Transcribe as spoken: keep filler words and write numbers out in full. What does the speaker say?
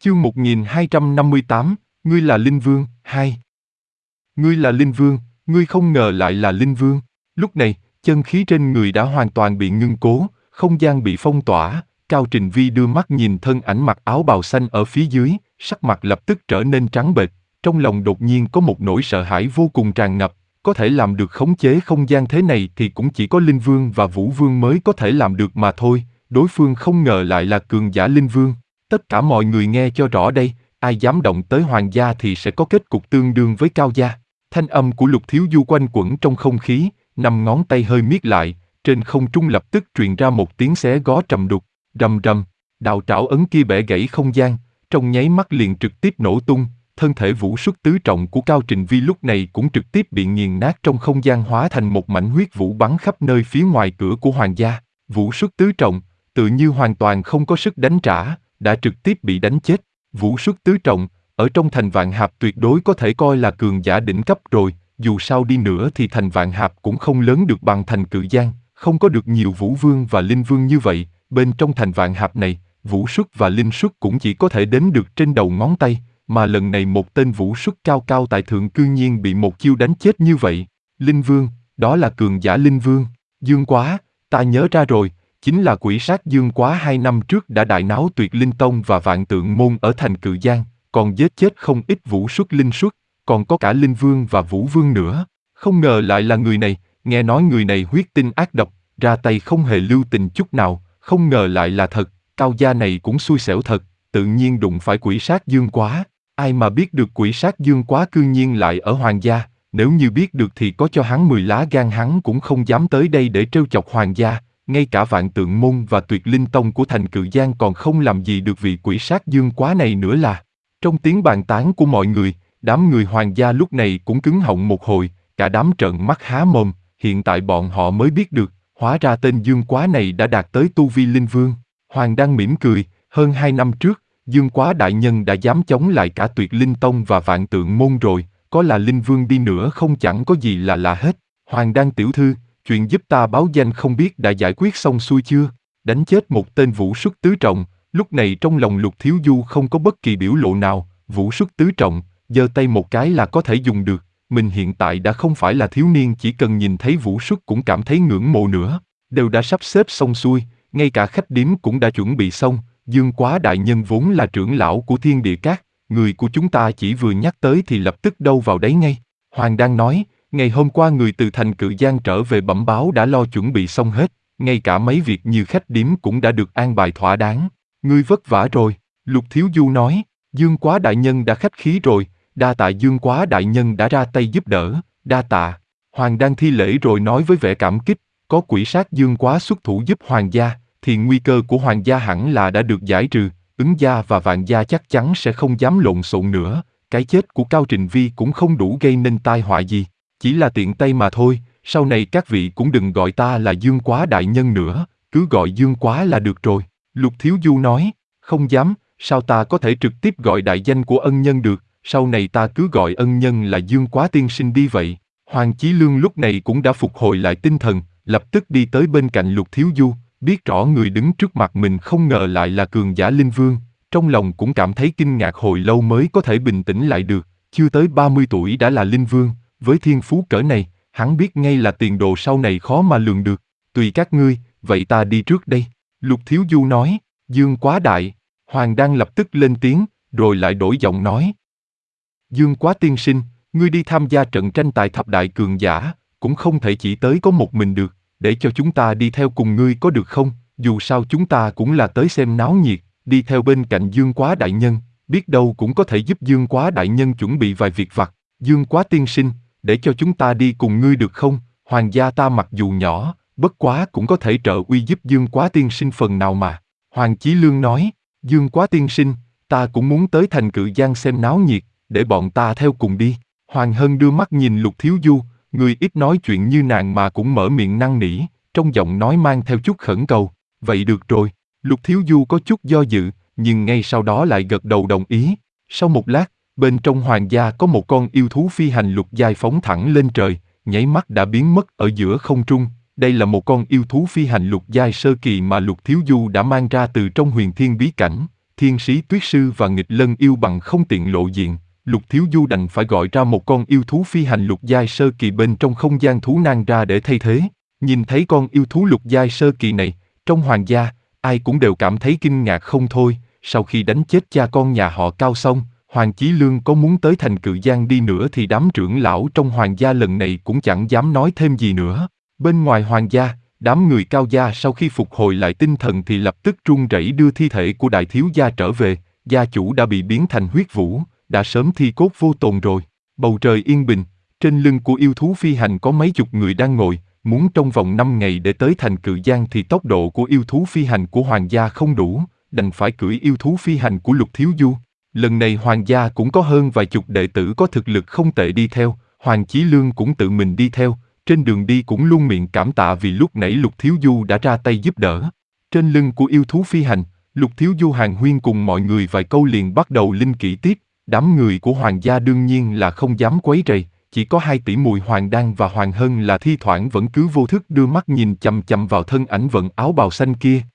Chương một nghìn hai trăm năm mươi tám, ngươi là Linh Vương, hai. Ngươi là Linh Vương, ngươi không ngờ lại là Linh Vương. Lúc này, chân khí trên người đã hoàn toàn bị ngưng cố, không gian bị phong tỏa, Cao Trình Vi đưa mắt nhìn thân ảnh mặc áo bào xanh ở phía dưới, sắc mặt lập tức trở nên trắng bệch, trong lòng đột nhiên có một nỗi sợ hãi vô cùng tràn ngập, có thể làm được khống chế không gian thế này thì cũng chỉ có Linh Vương và Vũ Vương mới có thể làm được mà thôi, đối phương không ngờ lại là cường giả Linh Vương. Tất cả mọi người nghe cho rõ đây, ai dám động tới hoàng gia thì sẽ có kết cục tương đương với Cao gia. Thanh âm của Lục Thiếu Du quanh quẩn trong không khí, năm ngón tay hơi miết lại, trên không trung lập tức truyền ra một tiếng xé gió trầm đục, rầm rầm, đạo trảo ấn kia bẻ gãy không gian, trong nháy mắt liền trực tiếp nổ tung, thân thể vũ xuất tứ trọng của Cao Trình Vi lúc này cũng trực tiếp bị nghiền nát trong không gian hóa thành một mảnh huyết vũ bắn khắp nơi phía ngoài cửa của hoàng gia. Vũ xuất tứ trọng, tự như hoàn toàn không có sức đánh trả, đã trực tiếp bị đánh chết. Vũ xuất tứ trọng, ở trong thành Vạn Hạp tuyệt đối có thể coi là cường giả đỉnh cấp rồi, dù sao đi nữa thì thành Vạn Hạp cũng không lớn được bằng thành Cự Giang, không có được nhiều Vũ Vương và Linh Vương như vậy, bên trong thành Vạn Hạp này, Vũ xuất và Linh xuất cũng chỉ có thể đếm được trên đầu ngón tay, mà lần này một tên Vũ xuất cao cao tại thượng cư nhiên bị một chiêu đánh chết như vậy. Linh Vương, đó là cường giả Linh Vương. Dương Quá, ta nhớ ra rồi, chính là quỷ sát Dương Quá hai năm trước đã đại náo Tuyệt Linh Tông và Vạn Tượng Môn ở thành Cự Giang, còn giết chết không ít Vũ xuất Linh xuất, còn có cả Linh Vương và Vũ Vương nữa. Không ngờ lại là người này, nghe nói người này huyết tinh ác độc, ra tay không hề lưu tình chút nào, không ngờ lại là thật, Cao gia này cũng xui xẻo thật, tự nhiên đụng phải quỷ sát Dương Quá. Ai mà biết được quỷ sát Dương Quá cư nhiên lại ở hoàng gia, nếu như biết được thì có cho hắn mười lá gan hắn cũng không dám tới đây để trêu chọc hoàng gia, ngay cả Vạn Tượng Môn và Tuyệt Linh Tông của thành Cự Giang còn không làm gì được vị quỷ sát Dương Quá này nữa là. Trong tiếng bàn tán của mọi người, đám người hoàng gia lúc này cũng cứng họng một hồi, cả đám trợn mắt há mồm, hiện tại bọn họ mới biết được, hóa ra tên Dương Quá này đã đạt tới tu vi Linh Vương. Hoàng đang mỉm cười, hơn hai năm trước, Dương Quá đại nhân đã dám chống lại cả Tuyệt Linh Tông và Vạn Tượng Môn rồi, có là Linh Vương đi nữa không chẳng có gì là lạ hết. Hoàng đan tiểu thư, chuyện giúp ta báo danh không biết đã giải quyết xong xuôi chưa? Đánh chết một tên Vũ xuất tứ trọng, lúc này trong lòng Lục Thiếu Du không có bất kỳ biểu lộ nào, Vũ xuất tứ trọng, giơ tay một cái là có thể dùng được, mình hiện tại đã không phải là thiếu niên chỉ cần nhìn thấy Vũ xuất cũng cảm thấy ngưỡng mộ nữa, đều đã sắp xếp xong xuôi, ngay cả khách điếm cũng đã chuẩn bị xong. Dương Quá đại nhân vốn là trưởng lão của Thiên Địa Các, người của chúng ta chỉ vừa nhắc tới thì lập tức đâu vào đấy ngay. Hoàng đang nói, ngày hôm qua người từ thành Cự Giang trở về bẩm báo đã lo chuẩn bị xong hết, ngay cả mấy việc như khách điếm cũng đã được an bài thỏa đáng. Ngươi vất vả rồi, Lục Thiếu Du nói, Dương Quá đại nhân đã khách khí rồi, đa tạ Dương Quá đại nhân đã ra tay giúp đỡ, đa tạ. Hoàng đang thi lễ rồi nói với vẻ cảm kích, có quỷ sát Dương Quá xuất thủ giúp hoàng gia, thì nguy cơ của hoàng gia hẳn là đã được giải trừ, Ứng gia và Vạn gia chắc chắn sẽ không dám lộn xộn nữa, cái chết của Cao Trình Vi cũng không đủ gây nên tai họa gì, chỉ là tiện tay mà thôi, sau này các vị cũng đừng gọi ta là Dương Quá đại nhân nữa, cứ gọi Dương Quá là được rồi. Lục Thiếu Du nói, không dám, sao ta có thể trực tiếp gọi đại danh của ân nhân được, sau này ta cứ gọi ân nhân là Dương Quá tiên sinh đi vậy. Hoàng Chí Lương lúc này cũng đã phục hồi lại tinh thần, lập tức đi tới bên cạnh Lục Thiếu Du. Biết rõ người đứng trước mặt mình không ngờ lại là cường giả Linh Vương, trong lòng cũng cảm thấy kinh ngạc hồi lâu mới có thể bình tĩnh lại được, chưa tới ba mươi tuổi đã là Linh Vương, với thiên phú cỡ này, hắn biết ngay là tiền đồ sau này khó mà lường được, tùy các ngươi, vậy ta đi trước đây. Lục Thiếu Du nói, Dương Quá đại, Hoàng đang lập tức lên tiếng, rồi lại đổi giọng nói. Dương Quá tiên sinh, ngươi đi tham gia trận tranh tài thập đại cường giả, cũng không thể chỉ tới có một mình được. Để cho chúng ta đi theo cùng ngươi có được không? Dù sao chúng ta cũng là tới xem náo nhiệt, đi theo bên cạnh Dương Quá đại nhân, biết đâu cũng có thể giúp Dương Quá đại nhân chuẩn bị vài việc vặt. Dương Quá tiên sinh, để cho chúng ta đi cùng ngươi được không? Hoàng gia ta mặc dù nhỏ, bất quá cũng có thể trợ uy giúp Dương Quá tiên sinh phần nào mà. Hoàng Chí Lương nói, Dương Quá tiên sinh, ta cũng muốn tới thành Cự Giang xem náo nhiệt, để bọn ta theo cùng đi. Hoàng Hân đưa mắt nhìn Lục Thiếu Du. Người ít nói chuyện như nàng mà cũng mở miệng năn nỉ, trong giọng nói mang theo chút khẩn cầu. Vậy được rồi, Lục Thiếu Du có chút do dự, nhưng ngay sau đó lại gật đầu đồng ý. Sau một lát, bên trong hoàng gia có một con yêu thú phi hành lục giai phóng thẳng lên trời, nháy mắt đã biến mất ở giữa không trung. Đây là một con yêu thú phi hành lục giai sơ kỳ mà Lục Thiếu Du đã mang ra từ trong huyền thiên bí cảnh. Thiên Sĩ Tuyết Sư và Nghịch Lân Yêu bằng không tiện lộ diện, Lục Thiếu Du đành phải gọi ra một con yêu thú phi hành lục giai sơ kỳ bên trong không gian thú nang ra để thay thế. Nhìn thấy con yêu thú lục giai sơ kỳ này, trong hoàng gia, ai cũng đều cảm thấy kinh ngạc không thôi. Sau khi đánh chết cha con nhà họ Cao xong, Hoàng Chí Lương có muốn tới thành Cự Giang đi nữa thì đám trưởng lão trong hoàng gia lần này cũng chẳng dám nói thêm gì nữa. Bên ngoài hoàng gia, đám người Cao gia sau khi phục hồi lại tinh thần thì lập tức run rẩy đưa thi thể của đại thiếu gia trở về. Gia chủ đã bị biến thành huyết vũ, đã sớm thi cốt vô tồn rồi. Bầu trời yên bình, trên lưng của yêu thú phi hành có mấy chục người đang ngồi. Muốn trong vòng năm ngày để tới thành Cự Giang thì tốc độ của yêu thú phi hành của hoàng gia không đủ, đành phải cưỡi yêu thú phi hành của Lục Thiếu Du. Lần này hoàng gia cũng có hơn vài chục đệ tử có thực lực không tệ đi theo, Hoàng Chí Lương cũng tự mình đi theo, trên đường đi cũng luôn miệng cảm tạ vì lúc nãy Lục Thiếu Du đã ra tay giúp đỡ. Trên lưng của yêu thú phi hành, Lục Thiếu Du hàn huyên cùng mọi người vài câu liền bắt đầu linh kỹ tiếp, đám người của hoàng gia đương nhiên là không dám quấy rầy, chỉ có hai tỷ muội Hoàng Đan và Hoàng Hân là thi thoảng vẫn cứ vô thức đưa mắt nhìn chằm chằm vào thân ảnh vận áo bào xanh kia,